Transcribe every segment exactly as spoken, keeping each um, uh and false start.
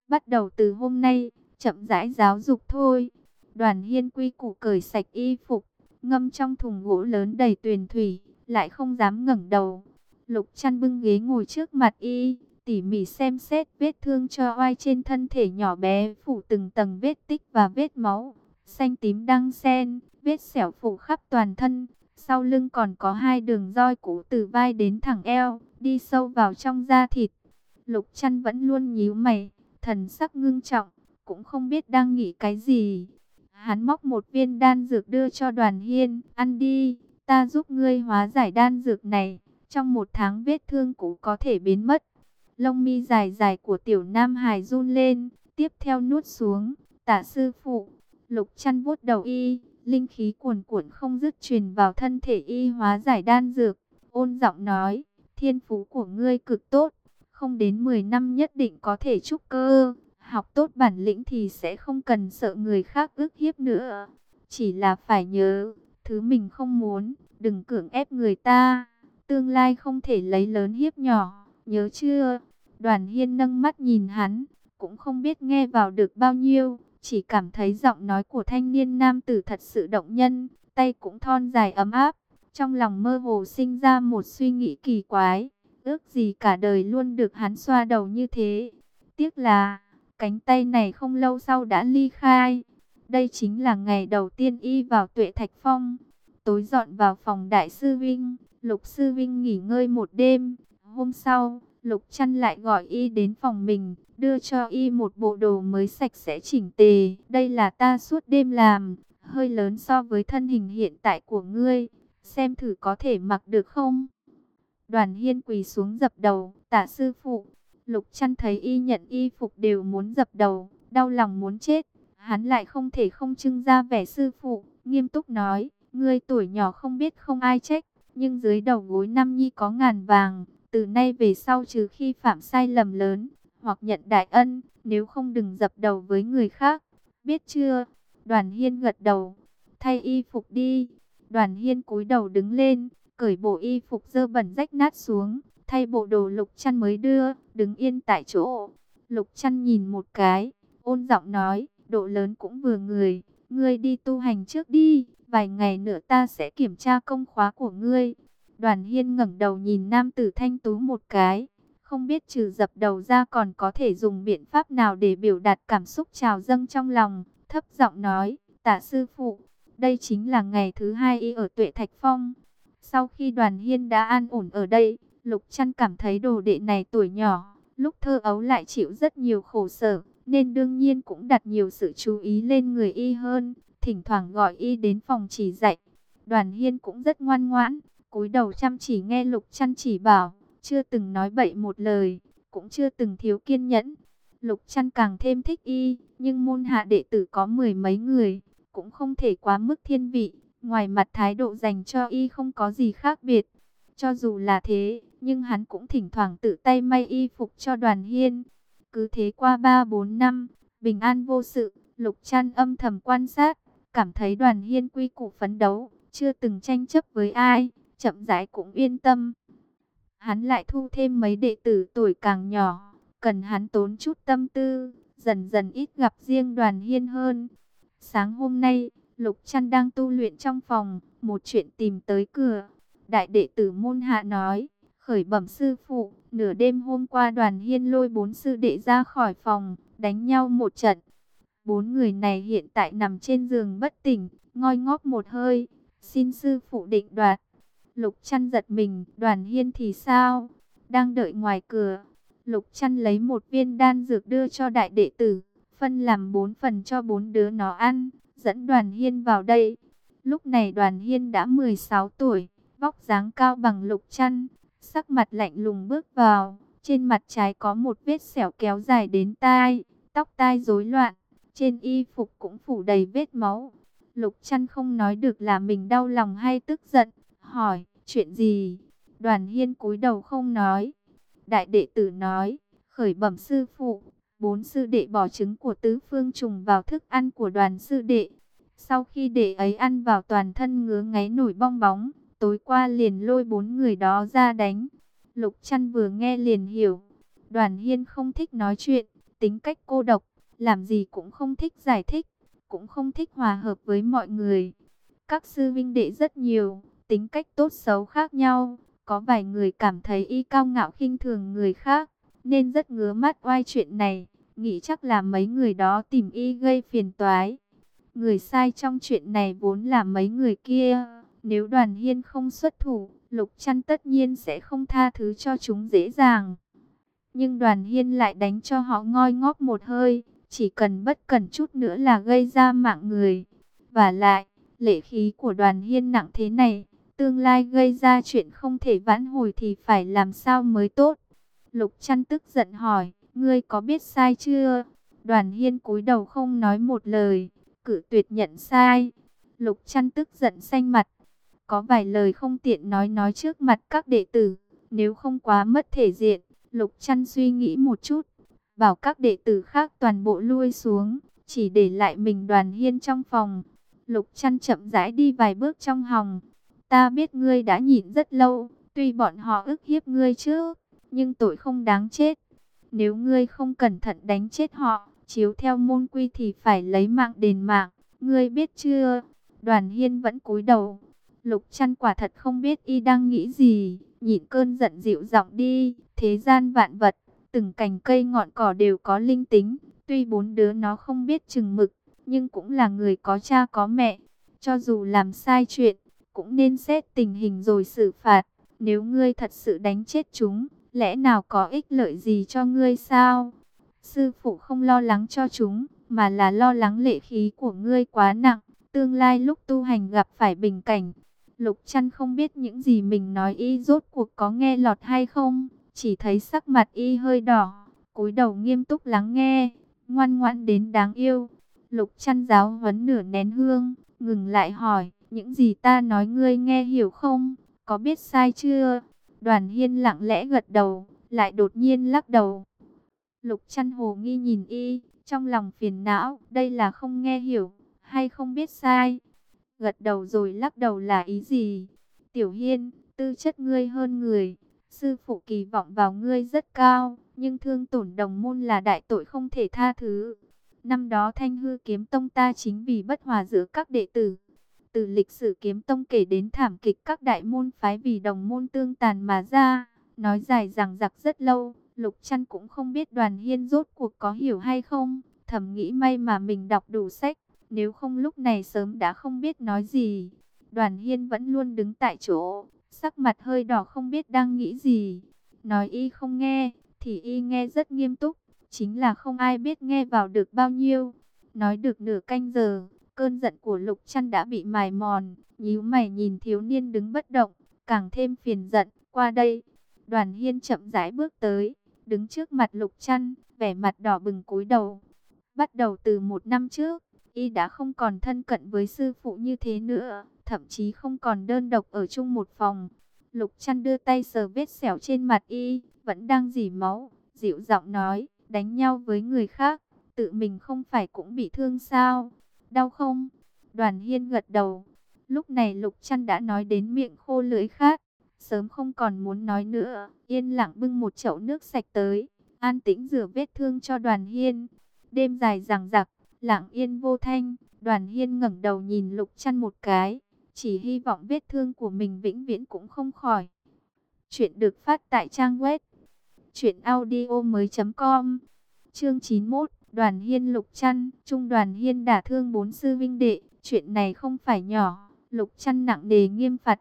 bắt đầu từ hôm nay, chậm rãi giáo dục thôi. Đoàn Hiên quy củ cởi sạch y phục, ngâm trong thùng gỗ lớn đầy tuyền thủy, lại không dám ngẩng đầu. Lục Chăn bưng ghế ngồi trước mặt y, tỉ mỉ xem xét vết thương cho oai trên thân thể nhỏ bé, phủ từng tầng vết tích và vết máu, xanh tím đăng xen, vết sẹo phủ khắp toàn thân. Sau lưng còn có hai đường roi cũ từ vai đến thẳng eo, đi sâu vào trong da thịt. Lục Chăn vẫn luôn nhíu mày, thần sắc ngưng trọng, cũng không biết đang nghĩ cái gì. Hắn móc một viên đan dược đưa cho Đoàn Hiên, ăn đi, ta giúp ngươi hóa giải đan dược này. Trong một tháng vết thương cũ có thể biến mất. Lông mi dài dài của tiểu Nam Hải run lên, tiếp theo nuốt xuống. Tả sư phụ, Lục Chăn vuốt đầu y, linh khí cuồn cuộn không dứt truyền vào thân thể y hóa giải đan dược. Ôn giọng nói, thiên phú của ngươi cực tốt, không đến mười năm nhất định có thể trúc cơ. Học tốt bản lĩnh thì sẽ không cần sợ người khác ức hiếp nữa. Chỉ là phải nhớ, thứ mình không muốn, đừng cưỡng ép người ta. Tương lai không thể lấy lớn hiếp nhỏ, nhớ chưa? Đoàn Hiên nâng mắt nhìn hắn, cũng không biết nghe vào được bao nhiêu, chỉ cảm thấy giọng nói của thanh niên nam tử thật sự động nhân, tay cũng thon dài ấm áp. Trong lòng mơ hồ sinh ra một suy nghĩ kỳ quái, ước gì cả đời luôn được hắn xoa đầu như thế. Tiếc là, cánh tay này không lâu sau đã ly khai. Đây chính là ngày đầu tiên y vào Tuệ Thạch Phong. Tối dọn vào phòng đại sư Vinh, Lục sư Vinh nghỉ ngơi một đêm. Hôm sau, Lục Chăn lại gọi y đến phòng mình, đưa cho y một bộ đồ mới sạch sẽ chỉnh tề. Đây là ta suốt đêm làm, hơi lớn so với thân hình hiện tại của ngươi. Xem thử có thể mặc được không? Đoàn Hiên quỳ xuống dập đầu, tạ sư phụ. Lục Chăn thấy y nhận y phục đều muốn dập đầu, đau lòng muốn chết. Hắn lại không thể không trưng ra vẻ sư phụ, nghiêm túc nói, ngươi tuổi nhỏ không biết không ai trách, nhưng dưới đầu gối Nam Nhi có ngàn vàng, từ nay về sau trừ khi phạm sai lầm lớn, hoặc nhận đại ân, nếu không đừng dập đầu với người khác, biết chưa? Đoàn Hiên gật đầu, thay y phục đi. Đoàn Hiên cúi đầu đứng lên, cởi bộ y phục dơ bẩn rách nát xuống, thay bộ đồ Lục Chăn mới đưa, đứng yên tại chỗ. Lục Chăn nhìn một cái, ôn giọng nói, độ lớn cũng vừa người, ngươi đi tu hành trước đi, vài ngày nữa ta sẽ kiểm tra công khóa của ngươi. Đoàn Hiên ngẩng đầu nhìn nam tử thanh tú một cái, không biết trừ dập đầu ra còn có thể dùng biện pháp nào để biểu đạt cảm xúc trào dâng trong lòng, thấp giọng nói, tạ sư phụ, đây chính là ngày thứ hai y ở Tuệ Thạch Phong. Sau khi Đoàn Hiên đã an ổn ở đây, Lục Chăn cảm thấy đồ đệ này tuổi nhỏ, lúc thơ ấu lại chịu rất nhiều khổ sở, nên đương nhiên cũng đặt nhiều sự chú ý lên người y hơn, thỉnh thoảng gọi y đến phòng chỉ dạy. Đoàn Hiên cũng rất ngoan ngoãn, cúi đầu chăm chỉ nghe Lục Chăn chỉ bảo, chưa từng nói bậy một lời, cũng chưa từng thiếu kiên nhẫn. Lục Chăn càng thêm thích y, nhưng môn hạ đệ tử có mười mấy người, cũng không thể quá mức thiên vị, ngoài mặt thái độ dành cho y không có gì khác biệt. Cho dù là thế, nhưng hắn cũng thỉnh thoảng tự tay may y phục cho Đoàn Hiên. Cứ thế qua ba bốn năm, bình an vô sự, Lục Chăn âm thầm quan sát, cảm thấy Đoàn Hiên quy củ phấn đấu, chưa từng tranh chấp với ai, chậm rãi cũng yên tâm. Hắn lại thu thêm mấy đệ tử tuổi càng nhỏ, cần hắn tốn chút tâm tư, dần dần ít gặp riêng Đoàn Hiên hơn. Sáng hôm nay, Lục Chăn đang tu luyện trong phòng, một chuyện tìm tới cửa. Đại đệ tử môn hạ nói, khởi bẩm sư phụ, nửa đêm hôm qua Đoàn Hiên lôi bốn sư đệ ra khỏi phòng, đánh nhau một trận. Bốn người này hiện tại nằm trên giường bất tỉnh, ngoi ngóp một hơi, xin sư phụ định đoạt. Lục Chăn giật mình, Đoàn Hiên thì sao? Đang đợi ngoài cửa. Lục Chăn lấy một viên đan dược đưa cho đại đệ tử, phân làm bốn phần cho bốn đứa nó ăn, dẫn Đoàn Hiên vào đây. Lúc này Đoàn Hiên đã mười sáu tuổi, vóc dáng cao bằng Lục Chăn, sắc mặt lạnh lùng bước vào, trên mặt trái có một vết sẹo kéo dài đến tai, tóc tai rối loạn, trên y phục cũng phủ đầy vết máu. Lục Chăn không nói được là mình đau lòng hay tức giận, hỏi, chuyện gì? Đoàn Hiên cúi đầu không nói. Đại đệ tử nói, khởi bẩm sư phụ, bốn sư đệ bỏ trứng của tứ phương trùng vào thức ăn của Đoàn sư đệ. Sau khi đệ ấy ăn vào toàn thân ngứa ngáy nổi bong bóng, tối qua liền lôi bốn người đó ra đánh. Lục Chăn vừa nghe liền hiểu. Đoàn Hiên không thích nói chuyện, tính cách cô độc, làm gì cũng không thích giải thích, cũng không thích hòa hợp với mọi người. Các sư vinh đệ rất nhiều, tính cách tốt xấu khác nhau, có vài người cảm thấy y cao ngạo khinh thường người khác, nên rất ngứa mắt oai chuyện này, nghĩ chắc là mấy người đó tìm y gây phiền toái. Người sai trong chuyện này vốn là mấy người kia, nếu Đoàn Hiên không xuất thủ, Lục Trăn tất nhiên sẽ không tha thứ cho chúng dễ dàng. Nhưng Đoàn Hiên lại đánh cho họ ngoi ngóp một hơi, chỉ cần bất cẩn chút nữa là gây ra mạng người. Và lại, lệ khí của Đoàn Hiên nặng thế này, tương lai gây ra chuyện không thể vãn hồi thì phải làm sao mới tốt. Lục Trăn tức giận hỏi, ngươi có biết sai chưa? Đoàn Hiên cúi đầu không nói một lời, cự tuyệt nhận sai. Lục Trăn tức giận xanh mặt, có vài lời không tiện nói nói trước mặt các đệ tử, nếu không quá mất thể diện. Lục Trăn suy nghĩ một chút, bảo các đệ tử khác toàn bộ lui xuống, chỉ để lại mình Đoàn Hiên trong phòng. Lục Trăn chậm rãi đi vài bước trong phòng. Ta biết ngươi đã nhịn rất lâu, tuy bọn họ ức hiếp ngươi chứ, nhưng tội không đáng chết. Nếu ngươi không cẩn thận đánh chết họ, chiếu theo môn quy thì phải lấy mạng đền mạng, ngươi biết chưa? Đoàn Hiên vẫn cúi đầu. Lục Trăn quả thật không biết y đang nghĩ gì, nhịn cơn giận dịu giọng đi, thế gian vạn vật, từng cành cây ngọn cỏ đều có linh tính, tuy bốn đứa nó không biết chừng mực, nhưng cũng là người có cha có mẹ, cho dù làm sai chuyện, cũng nên xét tình hình rồi xử phạt. Nếu ngươi thật sự đánh chết chúng, lẽ nào có ích lợi gì cho ngươi sao? Sư phụ không lo lắng cho chúng, mà là lo lắng lệ khí của ngươi quá nặng, tương lai lúc tu hành gặp phải bình cảnh. Lục Trăn không biết những gì mình nói y rốt cuộc có nghe lọt hay không, chỉ thấy sắc mặt y hơi đỏ, cúi đầu nghiêm túc lắng nghe, ngoan ngoãn đến đáng yêu. Lục Trăn giáo huấn nửa nén hương, ngừng lại hỏi, những gì ta nói ngươi nghe hiểu không, có biết sai chưa? Đoàn Hiên lặng lẽ gật đầu, lại đột nhiên lắc đầu. Lục Trăn hồ nghi nhìn y, trong lòng phiền não, đây là không nghe hiểu, hay không biết sai? Gật đầu rồi lắc đầu là ý gì? Tiểu Hiên, tư chất ngươi hơn người, sư phụ kỳ vọng vào ngươi rất cao, nhưng thương tổn đồng môn là đại tội không thể tha thứ. Năm đó Thanh Hư Kiếm Tông ta chính vì bất hòa giữa các đệ tử. Từ lịch sử Kiếm Tông kể đến thảm kịch các đại môn phái vì đồng môn tương tàn mà ra, nói dài dằng dặc rất lâu. Lục Trăn cũng không biết Đoàn Hiên rốt cuộc có hiểu hay không, thầm nghĩ may mà mình đọc đủ sách, nếu không lúc này sớm đã không biết nói gì. Đoàn Hiên vẫn luôn đứng tại chỗ, sắc mặt hơi đỏ không biết đang nghĩ gì. Nói y không nghe, thì y nghe rất nghiêm túc, chính là không ai biết nghe vào được bao nhiêu. Nói được nửa canh giờ, cơn giận của Lục Trăn đã bị mài mòn, nhíu mày nhìn thiếu niên đứng bất động, càng thêm phiền giận. Qua đây. Đoàn Hiên chậm rãi bước tới, đứng trước mặt Lục Trăn, vẻ mặt đỏ bừng cúi đầu. Bắt đầu từ một năm trước, y đã không còn thân cận với sư phụ như thế nữa, thậm chí không còn đơn độc ở chung một phòng. Lục Trăn đưa tay sờ vết sẹo trên mặt y, vẫn đang rỉ máu, dịu giọng nói, đánh nhau với người khác, tự mình không phải cũng bị thương sao? Đau không? Đoàn Hiên gật đầu. Lúc này Lục Trăn đã nói đến miệng khô lưỡi khát, sớm không còn muốn nói nữa, yên lặng bưng một chậu nước sạch tới, an tĩnh rửa vết thương cho Đoàn Hiên. Đêm dài dằng dặc, lặng yên vô thanh, Đoàn Hiên ngẩng đầu nhìn Lục Trăn một cái, chỉ hy vọng vết thương của mình vĩnh viễn cũng không khỏi. Chuyện được phát tại trang web truyện audio mới chấm com. Chương chín mươi mốt, Đoàn Hiên Lục Trăn, Trung Đoàn Hiên đả thương bốn sư vinh đệ, chuyện này không phải nhỏ, Lục Trăn nặng nề nghiêm phạt.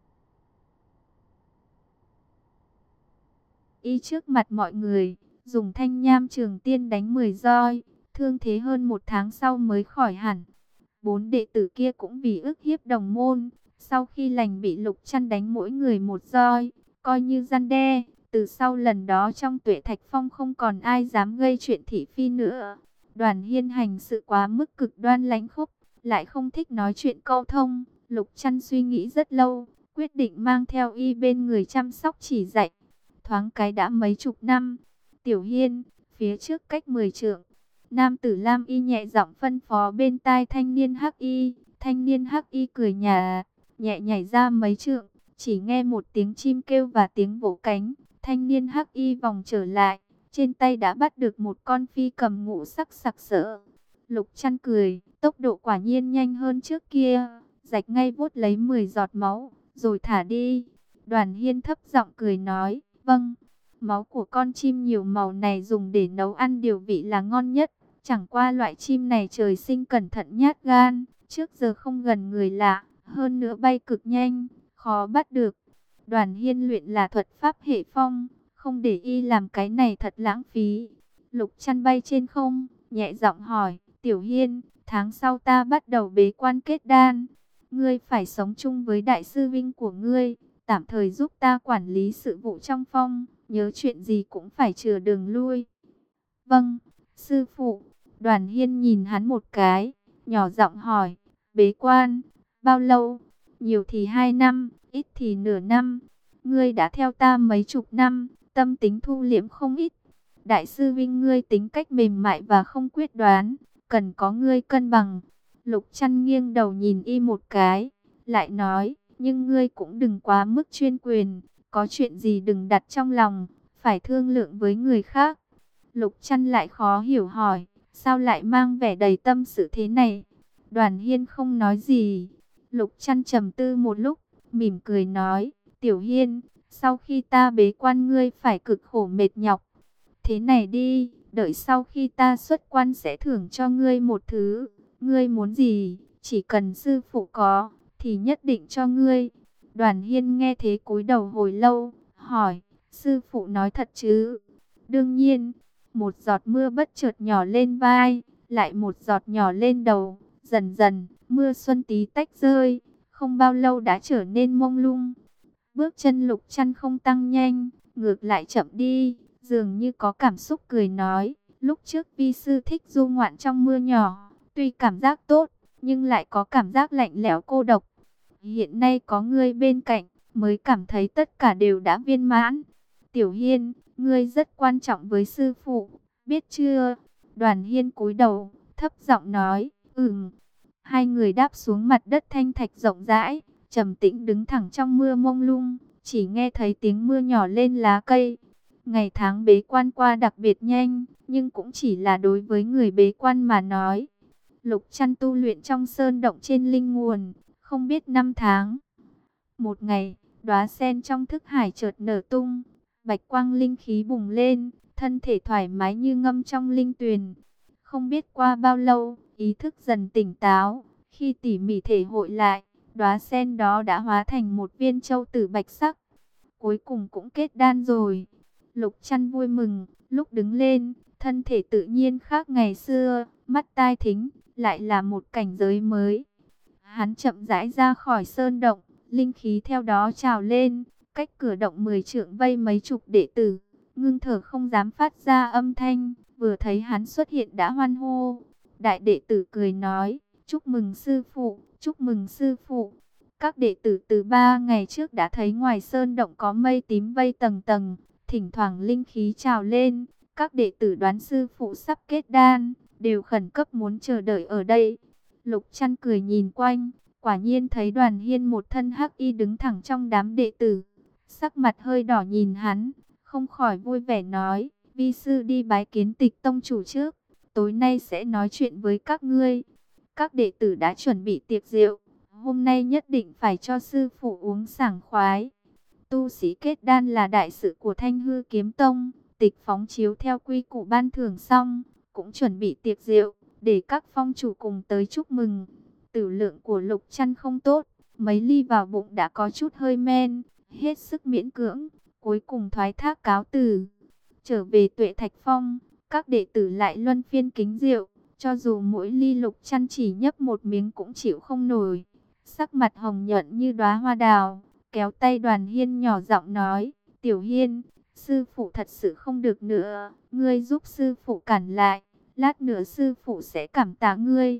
Y trước mặt mọi người, dùng thanh nham trường tiên đánh mười roi, thương thế hơn một tháng sau mới khỏi hẳn. Bốn đệ tử kia cũng vì ức hiếp đồng môn, sau khi lành bị Lục Trăn đánh mỗi người một roi, coi như răn đe. Từ sau lần đó trong Tuệ Thạch Phong không còn ai dám gây chuyện thị phi nữa. Đoàn Hiên hành sự quá mức cực đoan lãnh khốc, lại không thích nói chuyện câu thông. Lục Trăn suy nghĩ rất lâu, quyết định mang theo y bên người chăm sóc chỉ dạy. Thoáng cái đã mấy chục năm. Tiểu Hiên, phía trước cách mười trượng. Nam tử Lam Y nhẹ giọng phân phó bên tai thanh niên Hắc Y. Thanh niên Hắc Y cười nhả, nhẹ nhảy ra mấy trượng. Chỉ nghe một tiếng chim kêu và tiếng vỗ cánh. Thanh niên Hắc Y vòng trở lại, trên tay đã bắt được một con phi cầm ngũ sắc sặc sỡ. Lục Trăn cười, tốc độ quả nhiên nhanh hơn trước kia, rạch ngay vuốt lấy mười giọt máu, rồi thả đi. Đoàn Hiên thấp giọng cười nói, vâng, máu của con chim nhiều màu này dùng để nấu ăn điều vị là ngon nhất. Chẳng qua loại chim này trời sinh cẩn thận nhát gan, trước giờ không gần người lạ, hơn nữa bay cực nhanh, khó bắt được. Đoàn Hiên luyện là thuật pháp hệ phong, không để y làm cái này thật lãng phí. Lục Trăn bay trên không, nhẹ giọng hỏi, Tiểu Hiên, tháng sau ta bắt đầu bế quan kết đan. Ngươi phải sống chung với đại sư vinh của ngươi, tạm thời giúp ta quản lý sự vụ trong phong, nhớ chuyện gì cũng phải chừa đường lui. Vâng, sư phụ. Đoàn Hiên nhìn hắn một cái, nhỏ giọng hỏi, bế quan, bao lâu? Nhiều thì hai năm, ít thì nửa năm. Ngươi đã theo ta mấy chục năm, tâm tính thu liễm không ít. Đại sư vinh ngươi tính cách mềm mại và không quyết đoán, cần có ngươi cân bằng. Lục Trăn nghiêng đầu nhìn y một cái, lại nói, nhưng ngươi cũng đừng quá mức chuyên quyền, có chuyện gì đừng đặt trong lòng, phải thương lượng với người khác. Lục Trăn lại khó hiểu hỏi, sao lại mang vẻ đầy tâm sự thế này? Đoàn Hiên không nói gì. Lục Trăn trầm tư một lúc, mỉm cười nói, Tiểu Hiên, sau khi ta bế quan ngươi phải cực khổ mệt nhọc. Thế này đi, đợi sau khi ta xuất quan sẽ thưởng cho ngươi một thứ. Ngươi muốn gì, chỉ cần sư phụ có, thì nhất định cho ngươi. Đoàn Hiên nghe thế cúi đầu hồi lâu, hỏi, sư phụ nói thật chứ? Đương nhiên. Một giọt mưa bất chợt nhỏ lên vai, lại một giọt nhỏ lên đầu. Dần dần, mưa xuân tí tách rơi, không bao lâu đã trở nên mông lung. Bước chân Lục Trăn không tăng nhanh, ngược lại chậm đi, dường như có cảm xúc cười nói, lúc trước vi sư thích du ngoạn trong mưa nhỏ, tuy cảm giác tốt, nhưng lại có cảm giác lạnh lẽo cô độc. Hiện nay có ngươi bên cạnh, mới cảm thấy tất cả đều đã viên mãn. Tiểu Hiên, ngươi rất quan trọng với sư phụ, biết chưa? Đoàn Hiên cúi đầu, thấp giọng nói, ừm. Hai người đáp xuống mặt đất thanh thạch rộng rãi, trầm tĩnh đứng thẳng trong mưa mông lung, chỉ nghe thấy tiếng mưa nhỏ lên lá cây. Ngày tháng bế quan qua đặc biệt nhanh, nhưng cũng chỉ là đối với người bế quan mà nói. Lục Trăn tu luyện trong sơn động trên linh nguồn, không biết năm tháng. Một ngày, đóa sen trong thức hải chợt nở tung, bạch quang linh khí bùng lên, thân thể thoải mái như ngâm trong linh tuyền. Không biết qua bao lâu, ý thức dần tỉnh táo, khi tỉ mỉ thể hội lại, đóa sen đó đã hóa thành một viên châu tử bạch sắc. Cuối cùng cũng kết đan rồi. Lục Trăn vui mừng, lúc đứng lên, thân thể tự nhiên khác ngày xưa, mắt tai thính, lại là một cảnh giới mới. Hắn chậm rãi ra khỏi sơn động, linh khí theo đó trào lên, cách cửa động mười trượng vây mấy chục đệ tử, ngưng thở không dám phát ra âm thanh, vừa thấy hắn xuất hiện đã hoan hô. Đại đệ tử cười nói, chúc mừng sư phụ, chúc mừng sư phụ. Các đệ tử từ ba ngày trước đã thấy ngoài sơn động có mây tím vây tầng tầng, thỉnh thoảng linh khí trào lên. Các đệ tử đoán sư phụ sắp kết đan, đều khẩn cấp muốn chờ đợi ở đây. Lục Trăn cười nhìn quanh, quả nhiên thấy Đoàn Hiên một thân hắc y đứng thẳng trong đám đệ tử. Sắc mặt hơi đỏ nhìn hắn, không khỏi vui vẻ nói, vi sư đi bái kiến Tịch tông chủ trước, tối nay sẽ nói chuyện với các ngươi. Các đệ tử đã chuẩn bị tiệc rượu, hôm nay nhất định phải cho sư phụ uống sảng khoái. Tu sĩ kết đan là đại sự của Thanh Hư Kiếm Tông, Tịch phóng chiếu theo quy củ ban thưởng xong, cũng chuẩn bị tiệc rượu, để các phong chủ cùng tới chúc mừng. Tử lượng của Lục Trăn không tốt, mấy ly vào bụng đã có chút hơi men, hết sức miễn cưỡng, cuối cùng thoái thác cáo từ. Trở về Tuệ Thạch Phong, các đệ tử lại luân phiên kính rượu, cho dù mỗi ly Lục Trăn chỉ nhấp một miếng cũng chịu không nổi. Sắc mặt hồng nhuận như đóa hoa đào, kéo tay Đoàn Hiên nhỏ giọng nói, Tiểu Hiên, sư phụ thật sự không được nữa, ngươi giúp sư phụ cản lại, lát nữa sư phụ sẽ cảm tạ ngươi.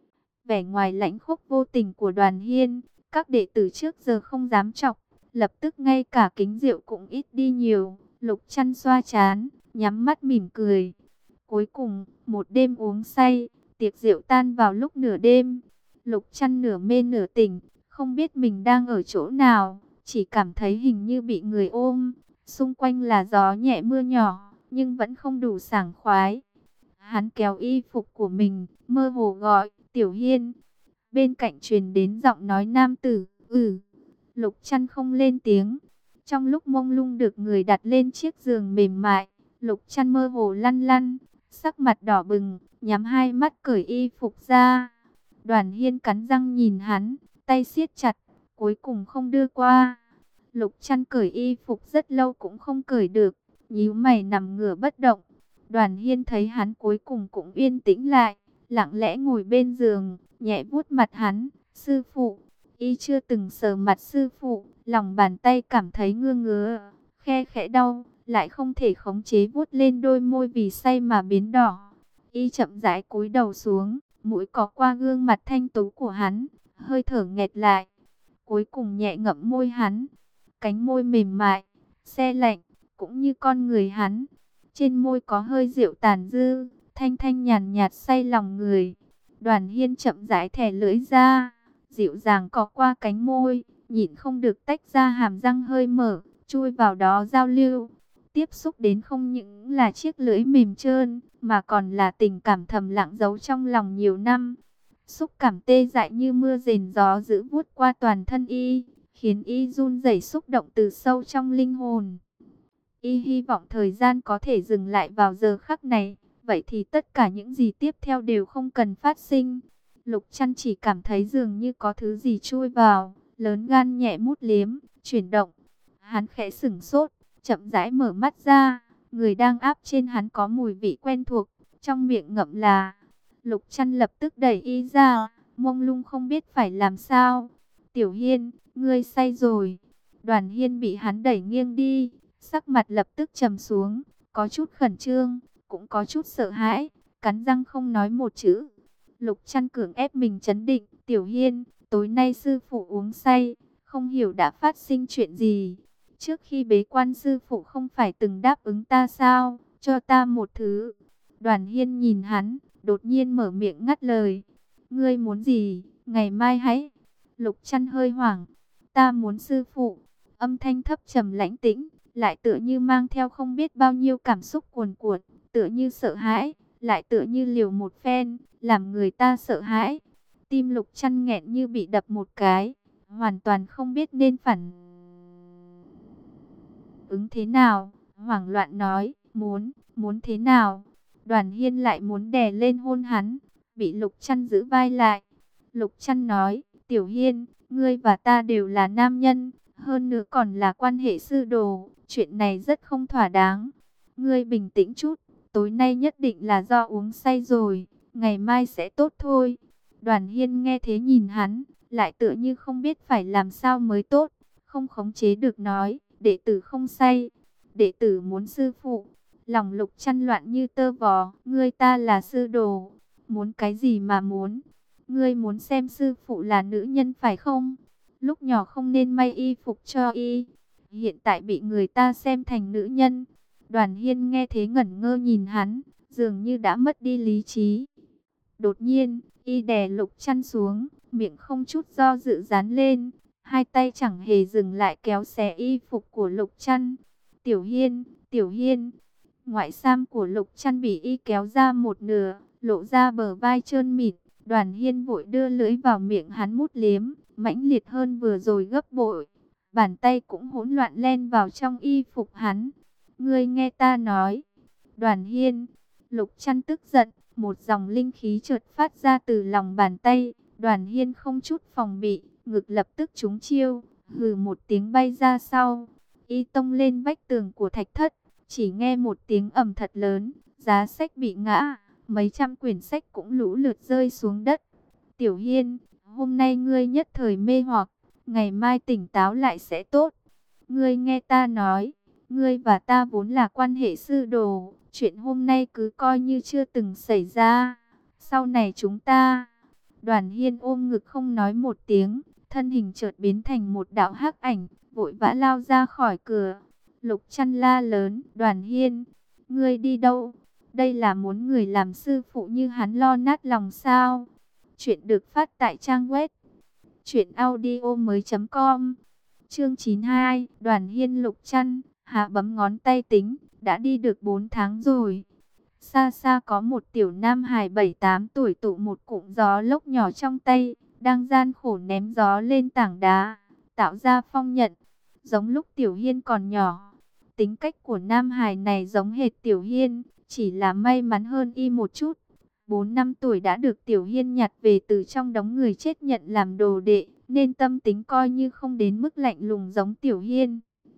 Vẻ ngoài lãnh khốc vô tình của Đoàn Hiên, các đệ tử trước giờ không dám chọc, lập tức ngay cả kính rượu cũng ít đi nhiều. Lục Trăn xoa trán, nhắm mắt mỉm cười. Cuối cùng, một đêm uống say, tiệc rượu tan vào lúc nửa đêm. Lục Trăn nửa mê nửa tỉnh, không biết mình đang ở chỗ nào, chỉ cảm thấy hình như bị người ôm, xung quanh là gió nhẹ mưa nhỏ, nhưng vẫn không đủ sảng khoái. Hắn kéo y phục của mình, mơ hồ gọi, Tiểu Hiên. Bên cạnh truyền đến giọng nói nam tử, ừ. Lục Chăn không lên tiếng. Trong lúc mông lung được người đặt lên chiếc giường mềm mại, Lục Chăn mơ hồ lăn lăn, sắc mặt đỏ bừng, nhắm hai mắt cởi y phục ra. Đoàn Hiên cắn răng nhìn hắn, tay siết chặt, cuối cùng không đưa qua. Lục Chăn cởi y phục rất lâu cũng không cởi được, nhíu mày nằm ngửa bất động. Đoàn Hiên thấy hắn cuối cùng cũng yên tĩnh lại, lặng lẽ ngồi bên giường, nhẹ vuốt mặt hắn. Sư phụ, y chưa từng sờ mặt sư phụ, lòng bàn tay cảm thấy ngứa ngứa, khe khẽ đau, lại không thể khống chế vuốt lên đôi môi vì say mà biến đỏ. Y chậm rãi cúi đầu xuống, mũi có qua gương mặt thanh tú của hắn, hơi thở nghẹt lại. Cuối cùng nhẹ ngậm môi hắn, cánh môi mềm mại, se lạnh, cũng như con người hắn. Trên môi có hơi rượu tàn dư, thanh thanh nhàn nhạt say lòng người. Đoàn Hiên chậm rãi thè lưỡi ra, dịu dàng cọ qua cánh môi, nhịn không được tách ra hàm răng hơi mở, chui vào đó giao lưu. Tiếp xúc đến không những là chiếc lưỡi mềm trơn, mà còn là tình cảm thầm lặng giấu trong lòng nhiều năm. Xúc cảm tê dại như mưa rền gió dữ vuốt qua toàn thân y, khiến y run rẩy xúc động từ sâu trong linh hồn. Y hy vọng thời gian có thể dừng lại vào giờ khắc này, vậy thì tất cả những gì tiếp theo đều không cần phát sinh. Lục Chăn chỉ cảm thấy dường như có thứ gì chui vào, lớn gan nhẹ mút liếm, chuyển động. Hắn khẽ sửng sốt, chậm rãi mở mắt ra, người đang áp trên hắn có mùi vị quen thuộc, trong miệng ngậm là. Lục Chăn lập tức đẩy y ra, mông lung không biết phải làm sao. Tiểu Hiên, ngươi say rồi. Đoàn Hiên bị hắn đẩy nghiêng đi, sắc mặt lập tức trầm xuống, có chút khẩn trương, cũng có chút sợ hãi, cắn răng không nói một chữ. Lục Chăn cưỡng ép mình trấn định, Tiểu Hiên, tối nay sư phụ uống say, không hiểu đã phát sinh chuyện gì. Trước khi bế quan sư phụ không phải từng đáp ứng ta sao, cho ta một thứ. Đoàn Hiên nhìn hắn, đột nhiên mở miệng ngắt lời. Ngươi muốn gì, ngày mai hãy. Lục Chăn hơi hoảng, ta muốn sư phụ. Âm thanh thấp trầm lãnh tĩnh, lại tựa như mang theo không biết bao nhiêu cảm xúc cuồn cuộn, tựa như sợ hãi, lại tựa như liều một phen, làm người ta sợ hãi. Tim Lục Chăn nghẹn như bị đập một cái, hoàn toàn không biết nên phản ứng thế nào, hoảng loạn nói, muốn, muốn thế nào? Đoàn Hiên lại muốn đè lên hôn hắn, bị Lục Chăn giữ vai lại. Lục Chăn nói, Tiểu Hiên, ngươi và ta đều là nam nhân, hơn nữa còn là quan hệ sư đồ, chuyện này rất không thỏa đáng. Ngươi bình tĩnh chút, tối nay nhất định là do uống say rồi, ngày mai sẽ tốt thôi. Đoàn Hiên nghe thế nhìn hắn, lại tựa như không biết phải làm sao mới tốt, không khống chế được nói, đệ tử không say, đệ tử muốn sư phụ. Lòng Lục Chăn loạn như tơ vò, ngươi ta là sư đồ, muốn cái gì mà muốn? Ngươi muốn xem sư phụ là nữ nhân phải không? Lúc nhỏ không nên may y phục cho y, hiện tại bị người ta xem thành nữ nhân. Đoàn Hiên nghe thế ngẩn ngơ nhìn hắn, dường như đã mất đi lý trí. Đột nhiên, y đè Lục Chăn xuống, miệng không chút do dự dán lên, hai tay chẳng hề dừng lại kéo xé y phục của Lục Chăn. Tiểu Hiên, Tiểu Hiên. Ngoại sam của Lục Chăn bị y kéo ra một nửa, lộ ra bờ vai trơn mịn. Đoàn Hiên vội đưa lưỡi vào miệng hắn mút liếm, mãnh liệt hơn vừa rồi gấp bội. Bàn tay cũng hỗn loạn len vào trong y phục hắn. Ngươi nghe ta nói. Đoàn Hiên. Lục Chăn tức giận, một dòng linh khí chợt phát ra từ lòng bàn tay. Đoàn Hiên không chút phòng bị, ngực lập tức trúng chiêu, hừ một tiếng bay ra sau. Y tông lên vách tường của thạch thất, chỉ nghe một tiếng ầm thật lớn, giá sách bị ngã, mấy trăm quyển sách cũng lũ lượt rơi xuống đất. Tiểu Hiên, hôm nay ngươi nhất thời mê hoặc, ngày mai tỉnh táo lại sẽ tốt. Ngươi nghe ta nói, ngươi và ta vốn là quan hệ sư đồ, chuyện hôm nay cứ coi như chưa từng xảy ra. Sau này chúng ta... Đoàn Hiên ôm ngực không nói một tiếng, thân hình chợt biến thành một đạo hắc ảnh, vội vã lao ra khỏi cửa. Lục Chăn la lớn, Đoàn Hiên, ngươi đi đâu? Đây là muốn người làm sư phụ như hắn lo nát lòng sao? Chuyện được phát tại trang web truyện audio mới chấm com. Chương chín mươi hai, Đoàn Hiên Lục Chăn, hạ bấm ngón tay tính, đã đi được bốn tháng rồi. Xa xa có một tiểu nam hài bảy tám tuổi tụ một cụm gió lốc nhỏ trong tay, đang gian khổ ném gió lên tảng đá, tạo ra phong nhận, giống lúc Tiểu Hiên còn nhỏ. Tính cách của nam hài này giống hệt Tiểu Hiên, chỉ là may mắn hơn y một chút. Bốn năm tuổi đã được Tiểu Hiên nhặt về từ trong đống người chết nhận làm đồ đệ, nên tâm tính coi như không đến mức lạnh lùng giống Tiểu Hiên.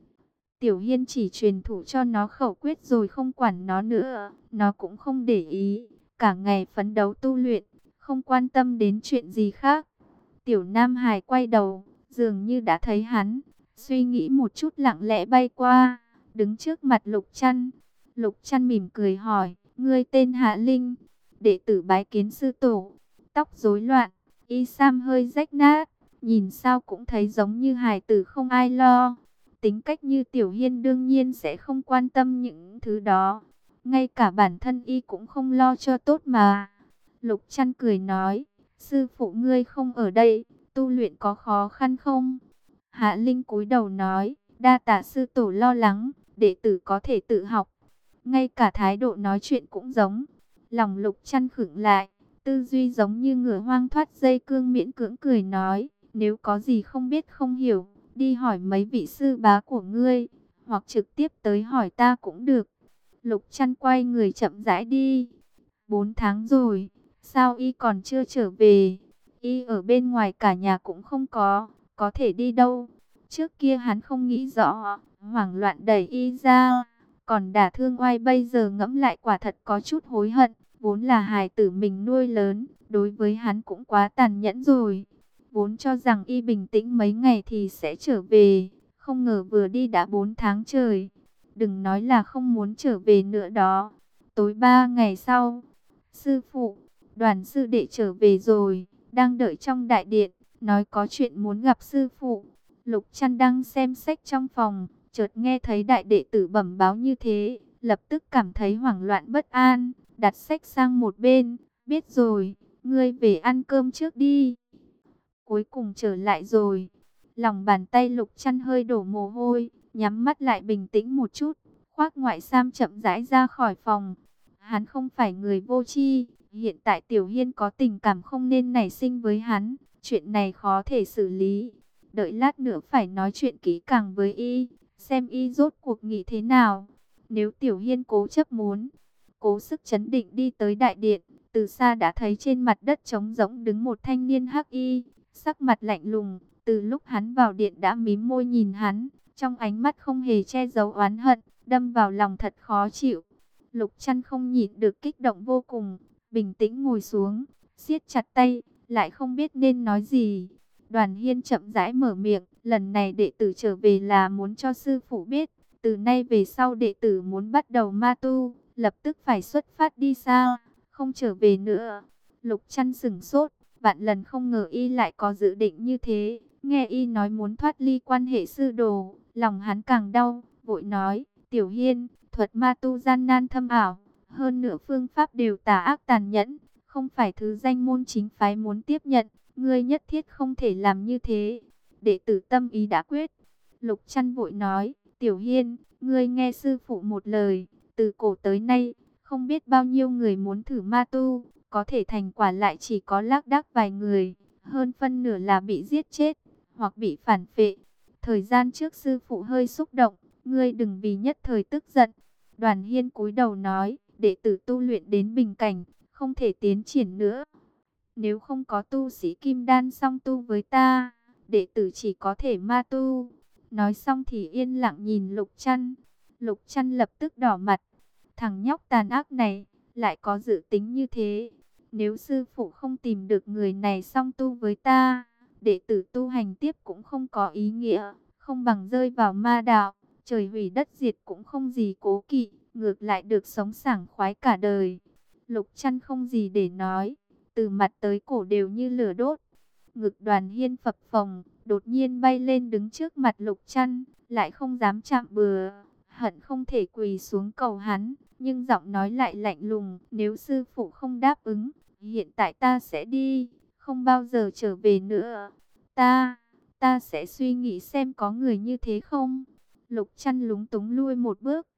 Tiểu Hiên chỉ truyền thụ cho nó khẩu quyết rồi không quản nó nữa, nó cũng không để ý, cả ngày phấn đấu tu luyện, không quan tâm đến chuyện gì khác. Tiểu Nam Hải quay đầu, dường như đã thấy hắn, suy nghĩ một chút lặng lẽ bay qua, đứng trước mặt Lục Trăn. Lục Trăn mỉm cười hỏi, ngươi tên Hạ Linh, đệ tử bái kiến sư tổ. Tóc rối loạn, y sam hơi rách nát, nhìn sao cũng thấy giống như hài tử không ai lo. Tính cách như Tiểu Hiên đương nhiên sẽ không quan tâm những thứ đó. Ngay cả bản thân y cũng không lo cho tốt mà. Lục Trăn cười nói, sư phụ ngươi không ở đây, tu luyện có khó khăn không? Hạ Linh cúi đầu nói, đa tạ sư tổ lo lắng, đệ tử có thể tự học. Ngay cả thái độ nói chuyện cũng giống. Lòng Lục Trăn khựng lại, tư duy giống như ngựa hoang thoát dây cương, miễn cưỡng cười nói, nếu có gì không biết không hiểu, đi hỏi mấy vị sư bá của ngươi, hoặc trực tiếp tới hỏi ta cũng được. Lục Trăn quay người chậm rãi đi. Bốn tháng rồi, sao y còn chưa trở về? Y ở bên ngoài cả nhà cũng không có, có thể đi đâu? Trước kia hắn không nghĩ rõ, hoảng loạn đẩy y ra, còn đả thương oai, bây giờ ngẫm lại quả thật có chút hối hận. Vốn là hài tử mình nuôi lớn, đối với hắn cũng quá tàn nhẫn rồi. Vốn cho rằng y bình tĩnh mấy ngày thì sẽ trở về, không ngờ vừa đi đã bốn tháng trời. Đừng nói là không muốn trở về nữa đó. Tối ba ngày sau, sư phụ, Đoàn sư đệ trở về rồi, đang đợi trong đại điện, nói có chuyện muốn gặp sư phụ. Lục Trăn đang xem sách trong phòng, chợt nghe thấy đại đệ tử bẩm báo như thế, lập tức cảm thấy hoảng loạn bất an, đặt sách sang một bên. Biết rồi, ngươi về ăn cơm trước đi. Cuối cùng trở lại rồi. Lòng bàn tay Lục Trăn hơi đổ mồ hôi, nhắm mắt lại bình tĩnh một chút, khoác ngoại sam chậm rãi ra khỏi phòng. Hắn không phải người vô tri, hiện tại Tiểu Hiên có tình cảm không nên nảy sinh với hắn, chuyện này khó thể xử lý. Đợi lát nữa phải nói chuyện kỹ càng với y, xem y rốt cuộc nghĩ thế nào. Nếu Tiểu Hiên cố chấp muốn, cố sức chấn định đi tới đại điện, từ xa đã thấy trên mặt đất trống rỗng đứng một thanh niên hắc y, sắc mặt lạnh lùng. Từ lúc hắn vào điện đã mím môi nhìn hắn, trong ánh mắt không hề che giấu oán hận, đâm vào lòng thật khó chịu. Lục Trăn không nhịn được kích động vô cùng, bình tĩnh ngồi xuống, siết chặt tay, lại không biết nên nói gì. Đoàn Hiên chậm rãi mở miệng, lần này đệ tử trở về là muốn cho sư phụ biết, từ nay về sau đệ tử muốn bắt đầu ma tu, lập tức phải xuất phát đi xa, không trở về nữa. Lục Trăn sững sốt, vạn lần không ngờ y lại có dự định như thế. Nghe y nói muốn thoát ly quan hệ sư đồ, lòng hắn càng đau, vội nói, Tiểu Hiên, thuật ma tu gian nan thâm ảo, hơn nữa phương pháp đều tà ác tàn nhẫn, không phải thứ danh môn chính phái muốn tiếp nhận, ngươi nhất thiết không thể làm như thế. Đệ tử tâm ý đã quyết. Lục Trăn vội nói, Tiểu Hiên, ngươi nghe sư phụ một lời, từ cổ tới nay, không biết bao nhiêu người muốn thử ma tu, có thể thành quả lại chỉ có lác đác vài người, hơn phân nửa là bị giết chết, hoặc bị phản phệ. Thời gian trước sư phụ hơi xúc động, ngươi đừng vì nhất thời tức giận. Đoàn Hiên cúi đầu nói, đệ tử tu luyện đến bình cảnh, không thể tiến triển nữa. Nếu không có tu sĩ kim đan song tu với ta, đệ tử chỉ có thể ma tu. Nói xong thì yên lặng nhìn Lục Trăn. Lục Trăn lập tức đỏ mặt. Thằng nhóc tàn ác này, lại có dự tính như thế. Nếu sư phụ không tìm được người này song tu với ta, đệ tử tu hành tiếp cũng không có ý nghĩa, không bằng rơi vào ma đạo, trời hủy đất diệt cũng không gì cố kỵ, ngược lại được sống sảng khoái cả đời. Lục Trăn không gì để nói, từ mặt tới cổ đều như lửa đốt. Ngực Đoàn Hiên phập phồng, đột nhiên bay lên đứng trước mặt Lục Trăn, lại không dám chạm bừa, hận không thể quỳ xuống cầu hắn, nhưng giọng nói lại lạnh lùng, nếu sư phụ không đáp ứng, hiện tại ta sẽ đi, không bao giờ trở về nữa. Ta, ta sẽ suy nghĩ xem có người như thế không. Lục Trăn lúng túng lui một bước.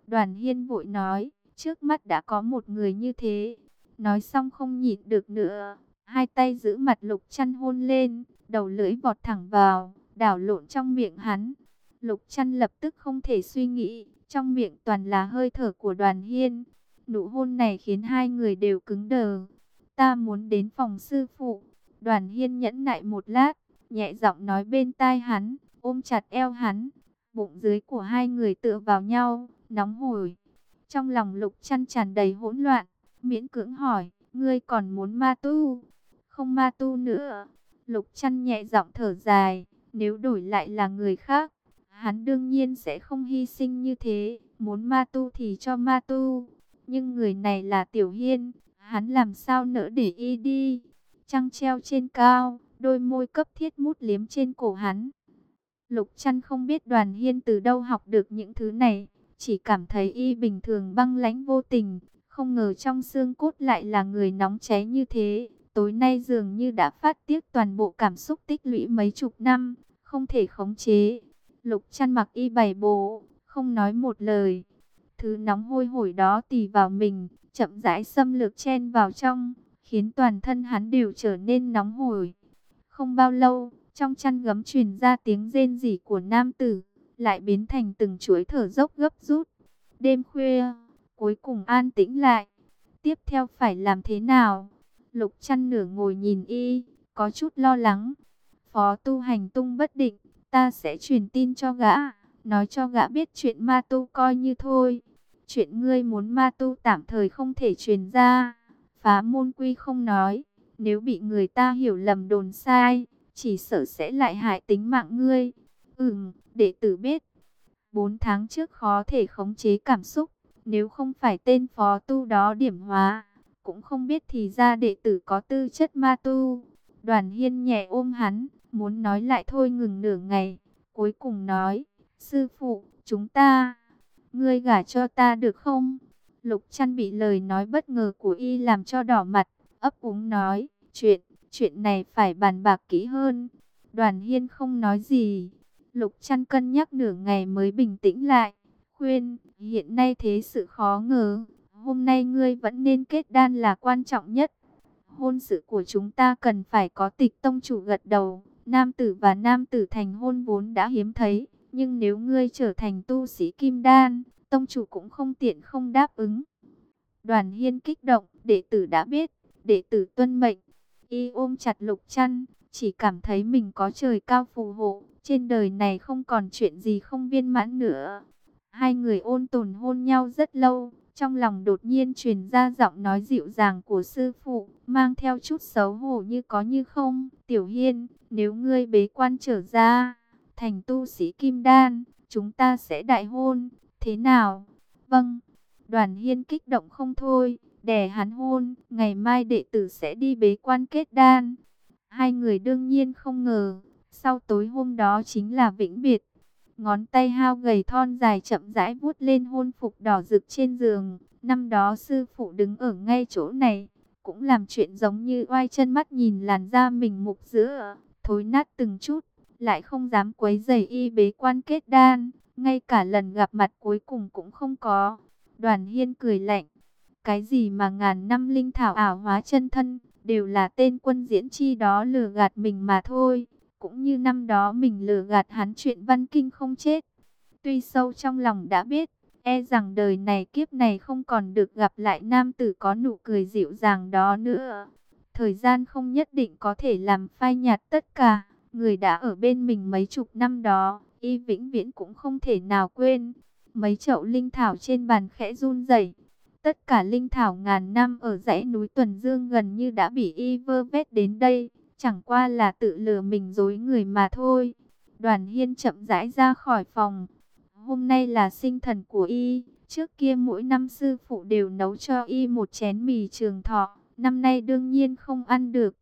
Đoàn Hiên vội nói, trước mắt đã có một người như thế. Nói xong không nhịn được nữa, hai tay giữ mặt Lục Trăn hôn lên, đầu lưỡi vọt thẳng vào, đảo lộn trong miệng hắn. Lục Trăn lập tức không thể suy nghĩ, trong miệng toàn là hơi thở của Đoàn Hiên. Nụ hôn này khiến hai người đều cứng đờ. Ta muốn đến phòng sư phụ. Đoàn Hiên nhẫn nại một lát, nhẹ giọng nói bên tai hắn, ôm chặt eo hắn. Bụng dưới của hai người tựa vào nhau, nóng hổi. Trong lòng Lục Trăn tràn đầy hỗn loạn, miễn cưỡng hỏi, ngươi còn muốn ma tu? Không ma tu nữa. Lục Trăn nhẹ giọng thở dài, nếu đổi lại là người khác, hắn đương nhiên sẽ không hy sinh như thế, muốn ma tu thì cho ma tu. Nhưng người này là Tiểu Hiên, hắn làm sao nỡ để y đi. Trăng treo trên cao, đôi môi cấp thiết mút liếm trên cổ hắn. Lục Trăn không biết Đoàn Hiên từ đâu học được những thứ này, chỉ cảm thấy y bình thường băng lãnh vô tình, không ngờ trong xương cốt lại là người nóng cháy như thế. Tối nay dường như đã phát tiết toàn bộ cảm xúc tích lũy mấy chục năm, không thể khống chế. Lục Trăn mặc y bày bố, không nói một lời. Thứ nóng hôi hổi đó tì vào mình, chậm rãi xâm lược chen vào trong, khiến toàn thân hắn đều trở nên nóng hổi. Không bao lâu, trong chăn gấm truyền ra tiếng rên rỉ của nam tử, lại biến thành từng chuỗi thở dốc gấp rút. Đêm khuya, cuối cùng an tĩnh lại. Tiếp theo phải làm thế nào? Lục Trăn nửa ngồi nhìn y, có chút lo lắng. Phó Tu hành tung bất định, ta sẽ truyền tin cho gã, nói cho gã biết chuyện ma tu coi như thôi. Chuyện ngươi muốn ma tu tạm thời không thể truyền ra. Phá môn quy không nói, nếu bị người ta hiểu lầm đồn sai, chỉ sợ sẽ lại hại tính mạng ngươi. Ừm, đệ tử biết. Bốn tháng trước khó thể khống chế cảm xúc, nếu không phải tên phó tu đó điểm hóa, cũng không biết thì ra đệ tử có tư chất ma tu. Đoàn Hiên nhẹ ôm hắn, muốn nói lại thôi ngừng nửa ngày, cuối cùng nói, sư phụ, chúng ta, ngươi gả cho ta được không? Lục Trăn bị lời nói bất ngờ của y làm cho đỏ mặt, ấp úng nói, chuyện, chuyện này phải bàn bạc kỹ hơn. Đoàn Hiên không nói gì. Lục Trăn cân nhắc nửa ngày mới bình tĩnh lại, khuyên, hiện nay thế sự khó ngờ, hôm nay ngươi vẫn nên kết đan là quan trọng nhất. Hôn sự của chúng ta cần phải có Tịch tông chủ gật đầu, nam tử và nam tử thành hôn vốn đã hiếm thấy, nhưng nếu ngươi trở thành tu sĩ kim đan, tông chủ cũng không tiện không đáp ứng. Đoàn Hiên kích động, đệ tử đã biết, đệ tử tuân mệnh. Y ôm chặt Lục Trăn, chỉ cảm thấy mình có trời cao phù hộ, trên đời này không còn chuyện gì không viên mãn nữa. Hai người ôn tồn hôn nhau rất lâu, trong lòng đột nhiên truyền ra giọng nói dịu dàng của sư phụ, mang theo chút xấu hổ như có như không. Tiểu Hiên, nếu ngươi bế quan trở ra, thành tu sĩ kim đan, chúng ta sẽ đại hôn, thế nào? Vâng. Đoàn Hiên kích động không thôi, đè hắn hôn, ngày mai đệ tử sẽ đi bế quan kết đan. Hai người đương nhiên không ngờ, sau tối hôm đó chính là vĩnh biệt. Ngón tay hao gầy thon dài chậm rãi vuốt lên hôn phục đỏ rực trên giường. Năm đó sư phụ đứng ở ngay chỗ này, cũng làm chuyện giống như oai chân mắt nhìn làn da mình mục giữa, thối nát từng chút, lại không dám quấy rầy y bế quan kết đan, ngay cả lần gặp mặt cuối cùng cũng không có. Đoàn Hiên cười lạnh, cái gì mà ngàn năm linh thảo ảo hóa chân thân, đều là tên Quân Diễn Chi đó lừa gạt mình mà thôi. Cũng như năm đó mình lừa gạt hắn chuyện Văn Kinh không chết. Tuy sâu trong lòng đã biết, e rằng đời này kiếp này không còn được gặp lại nam tử có nụ cười dịu dàng đó nữa. Thời gian không nhất định có thể làm phai nhạt tất cả. Người đã ở bên mình mấy chục năm đó, y vĩnh viễn cũng không thể nào quên. Mấy chậu linh thảo trên bàn khẽ run rẩy. Tất cả linh thảo ngàn năm ở dãy núi Tuần Dương gần như đã bị y vơ vét đến đây. Chẳng qua là tự lừa mình dối người mà thôi. Đoàn Hiên chậm rãi ra khỏi phòng. Hôm nay là sinh thần của y. Trước kia mỗi năm sư phụ đều nấu cho y một chén mì trường thọ. Năm nay đương nhiên không ăn được.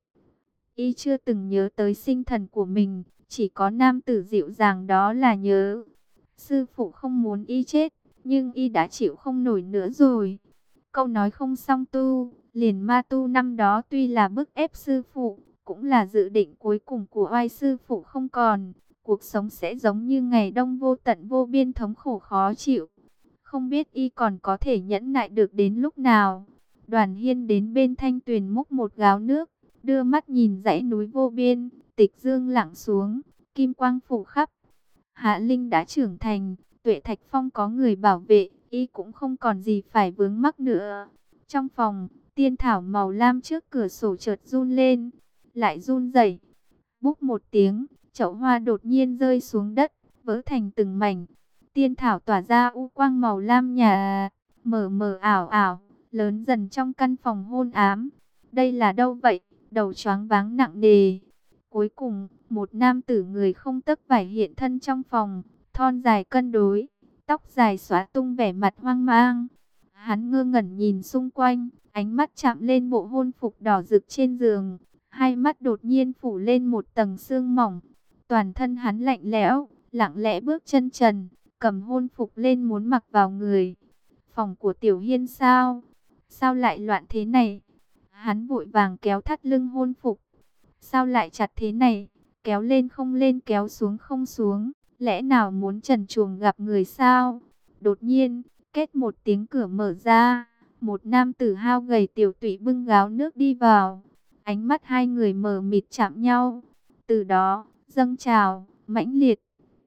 Y chưa từng nhớ tới sinh thần của mình. Chỉ có nam tử dịu dàng đó là nhớ. Sư phụ không muốn y chết, nhưng y đã chịu không nổi nữa rồi. Câu nói không xong tu, liền ma tu năm đó tuy là bức ép sư phụ, cũng là dự định cuối cùng của oai sư phụ không còn. Cuộc sống sẽ giống như ngày đông vô tận vô biên thống khổ khó chịu. Không biết y còn có thể nhẫn nại được đến lúc nào. Đoàn Hiên đến bên thanh tuyền múc một gáo nước, đưa mắt nhìn dãy núi vô biên, tịch dương lặng xuống, kim quang phủ khắp. Hạ Linh đã trưởng thành, Tuệ Thạch Phong có người bảo vệ, y cũng không còn gì phải vướng mắc nữa. Trong phòng, tiên thảo màu lam trước cửa sổ chợt run lên, lại run rẩy. Búp một tiếng, chậu hoa đột nhiên rơi xuống đất, vỡ thành từng mảnh. Tiên thảo tỏa ra u quang màu lam nhà, mờ mờ ảo ảo, lớn dần trong căn phòng hôn ám. Đây là đâu vậy? Đầu choáng váng nặng nề. Cuối cùng, một nam tử người không tấc vải hiện thân trong phòng, thon dài cân đối, tóc dài xóa tung, vẻ mặt hoang mang. Hắn ngơ ngẩn nhìn xung quanh, ánh mắt chạm lên bộ hôn phục đỏ rực trên giường, hai mắt đột nhiên phủ lên một tầng sương mỏng. Toàn thân hắn lạnh lẽo, lặng lẽ bước chân trần, cầm hôn phục lên muốn mặc vào người. Phòng của Tiểu Hiên sao? Sao lại loạn thế này? Hắn vội vàng kéo thắt lưng hôn phục. Sao lại chặt thế này? Kéo lên không lên, kéo xuống không xuống. Lẽ nào muốn trần truồng gặp người sao? Đột nhiên, két một tiếng, cửa mở ra. Một nam tử hao gầy tiểu tụy bưng gáo nước đi vào. Ánh mắt hai người mờ mịt chạm nhau. Từ đó, dâng trào, mãnh liệt.